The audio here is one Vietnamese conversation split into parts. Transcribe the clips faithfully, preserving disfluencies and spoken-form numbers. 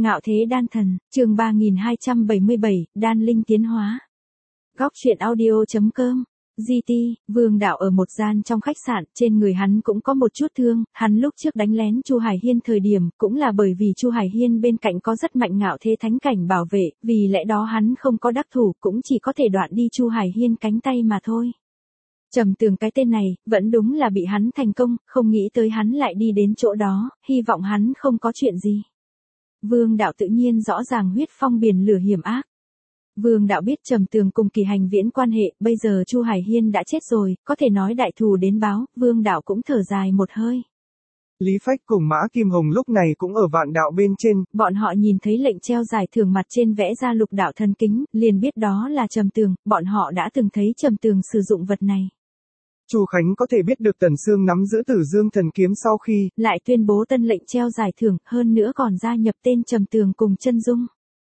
Ngạo thế đan thần, chương ba nghìn hai trăm bảy mươi bảy, đan linh tiến hóa. Góc truyện audio chấm com. giê tê, Vương Đạo ở một gian trong khách sạn, trên người hắn cũng có một chút thương, hắn lúc trước đánh lén Chu Hải Hiên thời điểm, cũng là bởi vì Chu Hải Hiên bên cạnh có rất mạnh ngạo thế thánh cảnh bảo vệ, vì lẽ đó hắn không có đắc thủ, cũng chỉ có thể đoạn đi Chu Hải Hiên cánh tay mà thôi. Trầm Tường cái tên này, vẫn đúng là bị hắn thành công, không nghĩ tới hắn lại đi đến chỗ đó, hy vọng hắn không có chuyện gì. Vương Đạo tự nhiên rõ ràng huyết phong biển lửa hiểm ác. Vương Đạo biết Trầm Tường cùng Kỳ Hành Viễn quan hệ, bây giờ Chu Hải Hiên đã chết rồi, có thể nói đại thù đến báo, Vương Đạo cũng thở dài một hơi. Lý Phách cùng Mã Kim Hồng lúc này cũng ở vạn đạo bên trên. Bọn họ nhìn thấy lệnh treo giải thưởng mặt trên vẽ ra lục đạo thần kính, liền biết đó là Trầm Tường, bọn họ đã từng thấy Trầm Tường sử dụng vật này. Chu Khánh có thể biết được Tần Sương nắm giữ Tử Dương thần kiếm sau khi lại tuyên bố tân lệnh treo giải thưởng, hơn nữa còn gia nhập tên Trầm Tường cùng Chân Dung.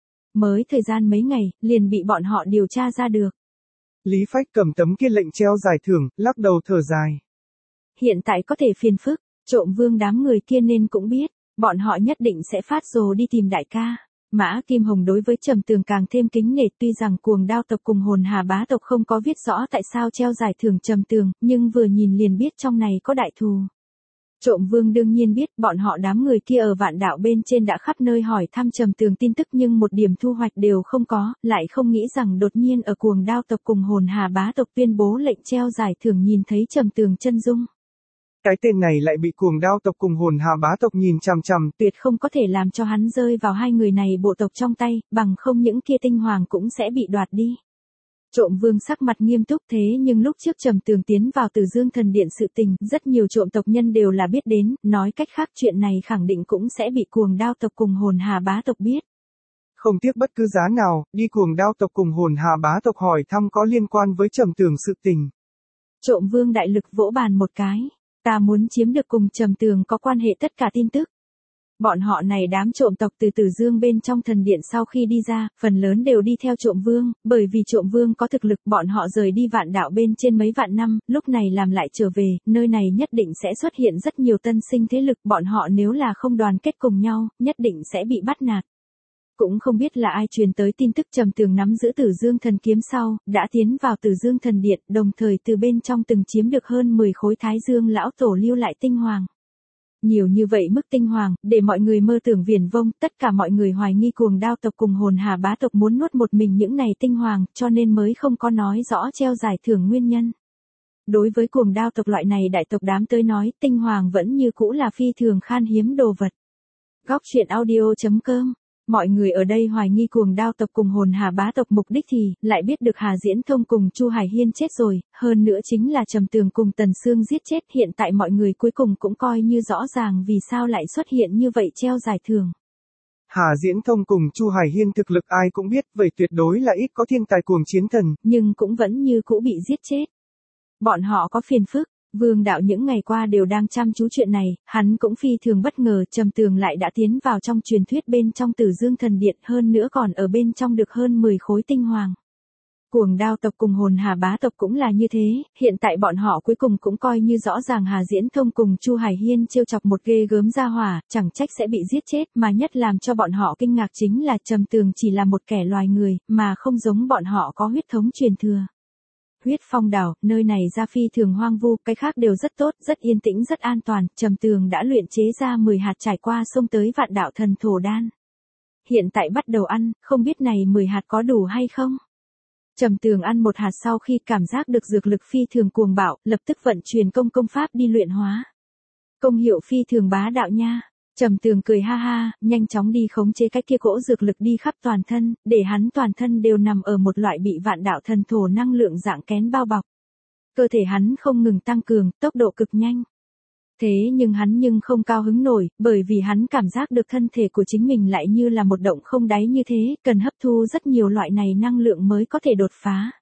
Mới thời gian mấy ngày, liền bị bọn họ điều tra ra được. Lý Phách cầm tấm kia lệnh treo giải thưởng, lắc đầu thở dài. Hiện tại có thể phiền phức, trộm Vương đám người kia nên cũng biết, bọn họ nhất định sẽ phát rồ đi tìm đại ca. Mã Kim Hồng đối với Trầm Tường càng thêm kính nể, tuy rằng Cuồng Đao tộc cùng Hồn Hà bá tộc không có viết rõ tại sao treo giải thưởng Trầm Tường, nhưng vừa nhìn liền biết trong này có đại thù. Trộm Vương đương nhiên biết, bọn họ đám người kia ở vạn đạo bên trên đã khắp nơi hỏi thăm Trầm Tường tin tức nhưng một điểm thu hoạch đều không có, lại không nghĩ rằng đột nhiên ở Cuồng Đao tộc cùng Hồn Hà bá tộc tuyên bố lệnh treo giải thưởng nhìn thấy Trầm Tường chân dung. Cái tên này lại bị Cuồng Đao tộc cùng Hồn Hà bá tộc nhìn chằm chằm, tuyệt không có thể làm cho hắn rơi vào hai người này bộ tộc trong tay, bằng không những kia tinh hoàng cũng sẽ bị đoạt đi. Trộm Vương sắc mặt nghiêm túc, thế nhưng lúc trước Trầm Tường tiến vào Tử Dương thần điện sự tình, rất nhiều trộm tộc nhân đều là biết đến, nói cách khác chuyện này khẳng định cũng sẽ bị Cuồng Đao tộc cùng Hồn Hà bá tộc biết. Không tiếc bất cứ giá nào, đi Cuồng Đao tộc cùng Hồn Hà bá tộc hỏi thăm có liên quan với Trầm Tường sự tình. Trộm Vương đại lực vỗ bàn một cái, ta muốn chiếm được cùng Trầm Tường có quan hệ tất cả tin tức. Bọn họ này đám trộm tộc từ Tử Dương bên trong thần điện sau khi đi ra, phần lớn đều đi theo Trộm Vương, bởi vì Trộm Vương có thực lực, bọn họ rời đi vạn đạo bên trên mấy vạn năm, lúc này làm lại trở về, nơi này nhất định sẽ xuất hiện rất nhiều tân sinh thế lực, bọn họ nếu là không đoàn kết cùng nhau, nhất định sẽ bị bắt nạt. Cũng không biết là ai truyền tới tin tức Trầm Tường nắm giữ Tử Dương thần kiếm sau, đã tiến vào Tử Dương thần điện, đồng thời từ bên trong từng chiếm được hơn mười khối Thái Dương lão tổ lưu lại tinh hoàng. Nhiều như vậy mức tinh hoàng, để mọi người mơ tưởng viển vông, tất cả mọi người hoài nghi Cuồng Đao tộc cùng Hồn Hà bá tộc muốn nuốt một mình những này tinh hoàng, cho nên mới không có nói rõ treo giải thưởng nguyên nhân. Đối với Cuồng Đao tộc loại này đại tộc đám tới nói, tinh hoàng vẫn như cũ là phi thường khan hiếm đồ vật. Góc truyện audio chấm com. Mọi người ở đây hoài nghi Cuồng Đao tộc cùng Hồn Hà bá tộc mục đích thì, lại biết được Hà Diễn Thông cùng Chu Hải Hiên chết rồi, hơn nữa chính là Trầm Tường cùng Tần Sương giết chết, hiện tại mọi người cuối cùng cũng coi như rõ ràng vì sao lại xuất hiện như vậy treo giải thưởng. Hà Diễn Thông cùng Chu Hải Hiên thực lực ai cũng biết, vậy tuyệt đối là ít có thiên tài cuồng chiến thần, nhưng cũng vẫn như cũ bị giết chết. Bọn họ có phiền phức. Vương Đạo những ngày qua đều đang chăm chú chuyện này, hắn cũng phi thường bất ngờ, Trầm Tường lại đã tiến vào trong truyền thuyết bên trong Tử Dương thần điện, hơn nữa còn ở bên trong được hơn mười khối tinh hoàng. Cuồng Đao tộc cùng Hồn Hà bá tộc cũng là như thế, hiện tại bọn họ cuối cùng cũng coi như rõ ràng Hà Diễn Thông cùng Chu Hải Hiên trêu chọc một ghê gớm gia hỏa, chẳng trách sẽ bị giết chết, mà nhất làm cho bọn họ kinh ngạc chính là Trầm Tường chỉ là một kẻ loài người, mà không giống bọn họ có huyết thống truyền thừa. Huyết Phong đảo, nơi này ra phi thường hoang vu, cái khác đều rất tốt, rất yên tĩnh, rất an toàn, Trầm Tường đã luyện chế ra mười hạt trải qua sông tới vạn đạo thần thổ đan. Hiện tại bắt đầu ăn, không biết này mười hạt có đủ hay không? Trầm Tường ăn một hạt sau khi cảm giác được dược lực phi thường cuồng bạo, lập tức vận chuyển công công pháp đi luyện hóa. Công hiệu phi thường bá đạo nha. Trầm Tường cười ha ha, nhanh chóng đi khống chế cái kia cỗ dược lực đi khắp toàn thân, để hắn toàn thân đều nằm ở một loại bị vạn đạo thần thổ năng lượng dạng kén bao bọc. Cơ thể hắn không ngừng tăng cường, tốc độ cực nhanh. Thế nhưng hắn nhưng không cao hứng nổi, bởi vì hắn cảm giác được thân thể của chính mình lại như là một động không đáy như thế, cần hấp thu rất nhiều loại này năng lượng mới có thể đột phá.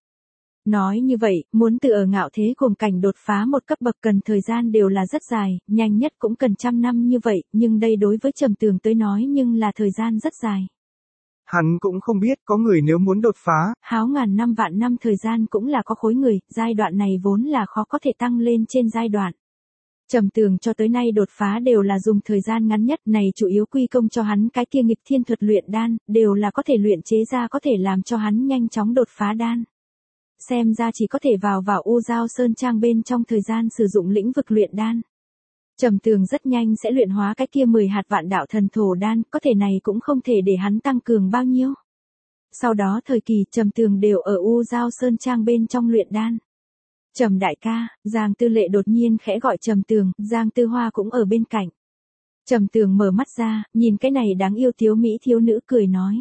Nói như vậy, muốn từ ở ngạo thế cuồng cảnh đột phá một cấp bậc cần thời gian đều là rất dài, nhanh nhất cũng cần trăm năm như vậy, nhưng đây đối với Trầm Tường tới nói nhưng là thời gian rất dài. Hắn cũng không biết có người nếu muốn đột phá, háo ngàn năm vạn năm thời gian cũng là có khối người, giai đoạn này vốn là khó có thể tăng lên trên giai đoạn. Trầm Tường cho tới nay đột phá đều là dùng thời gian ngắn nhất, này chủ yếu quy công cho hắn cái kia nghịch thiên thuật luyện đan, đều là có thể luyện chế ra có thể làm cho hắn nhanh chóng đột phá đan. Xem ra chỉ có thể vào vào U Giao Sơn Trang bên trong thời gian sử dụng lĩnh vực luyện đan. Trầm Tường rất nhanh sẽ luyện hóa cái kia mười hạt vạn đạo thần thổ đan, có thể này cũng không thể để hắn tăng cường bao nhiêu. Sau đó thời kỳ Trầm Tường đều ở U Giao Sơn Trang bên trong luyện đan. Trầm đại ca, Giang Tư Lệ đột nhiên khẽ gọi Trầm Tường, Giang Tư Hoa cũng ở bên cạnh. Trầm Tường mở mắt ra, nhìn cái này đáng yêu thiếu mỹ thiếu nữ cười nói.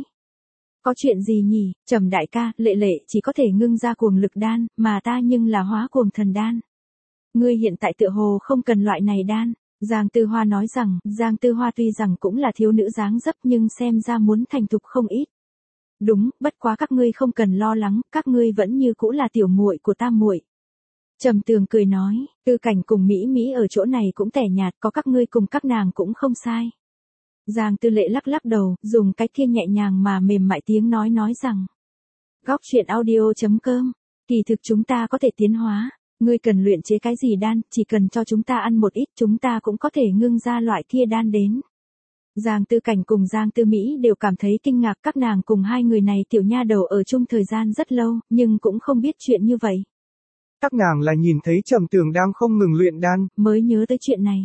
Có chuyện gì nhỉ, Trầm đại ca, Lệ Lệ chỉ có thể ngưng ra cuồng lực đan, mà ta nhưng là hóa cuồng thần đan. Ngươi hiện tại tựa hồ không cần loại này đan. Giang Tư Hoa nói rằng, Giang Tư Hoa tuy rằng cũng là thiếu nữ dáng dấp nhưng xem ra muốn thành thục không ít. Đúng, bất quá các ngươi không cần lo lắng, các ngươi vẫn như cũ là tiểu muội của ta muội. Trầm Tường cười nói, Tư Cảnh cùng Mỹ Mỹ ở chỗ này cũng tẻ nhạt, có các ngươi cùng các nàng cũng không sai. Giang Tư Lệ lắc lắc đầu, dùng cái kia nhẹ nhàng mà mềm mại tiếng nói nói rằng. Góc truyện audio chấm com, kỳ thực chúng ta có thể tiến hóa, ngươi cần luyện chế cái gì đan, chỉ cần cho chúng ta ăn một ít chúng ta cũng có thể ngưng ra loại kia đan đến. Giang Tư Cảnh cùng Giang Tư Mỹ đều cảm thấy kinh ngạc, các nàng cùng hai người này tiểu nha đầu ở chung thời gian rất lâu, nhưng cũng không biết chuyện như vậy. Các nàng là nhìn thấy Trầm Tường đang không ngừng luyện đan, mới nhớ tới chuyện này.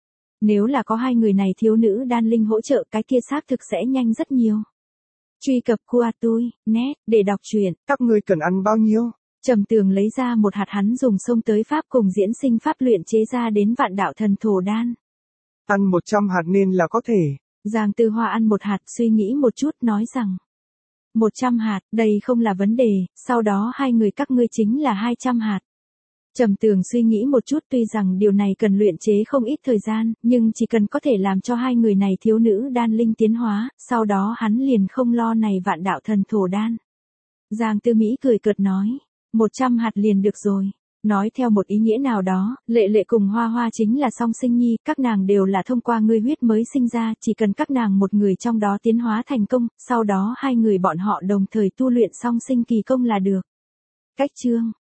Nếu là có hai người này thiếu nữ đan linh hỗ trợ cái kia xác thực sẽ nhanh rất nhiều. Truy cập Kuatui, net, để đọc truyện. Các ngươi cần ăn bao nhiêu? Trầm Tường lấy ra một hạt hắn dùng xông tới pháp cùng diễn sinh pháp luyện chế ra đến vạn đạo thần thổ đan. Ăn một trăm hạt nên là có thể. Giang Tư Hoa ăn một hạt suy nghĩ một chút nói rằng. một trăm hạt, đây không là vấn đề, sau đó hai người các ngươi chính là hai trăm hạt. Trầm Tường suy nghĩ một chút, tuy rằng điều này cần luyện chế không ít thời gian, nhưng chỉ cần có thể làm cho hai người này thiếu nữ đan linh tiến hóa, sau đó hắn liền không lo này vạn đạo thần thổ đan. Giang Tư Mỹ cười cợt nói, một trăm hạt liền được rồi. Nói theo một ý nghĩa nào đó, Lệ Lệ cùng Hoa Hoa chính là song sinh nhi, các nàng đều là thông qua ngươi huyết mới sinh ra, chỉ cần các nàng một người trong đó tiến hóa thành công, sau đó hai người bọn họ đồng thời tu luyện song sinh kỳ công là được. Cách chương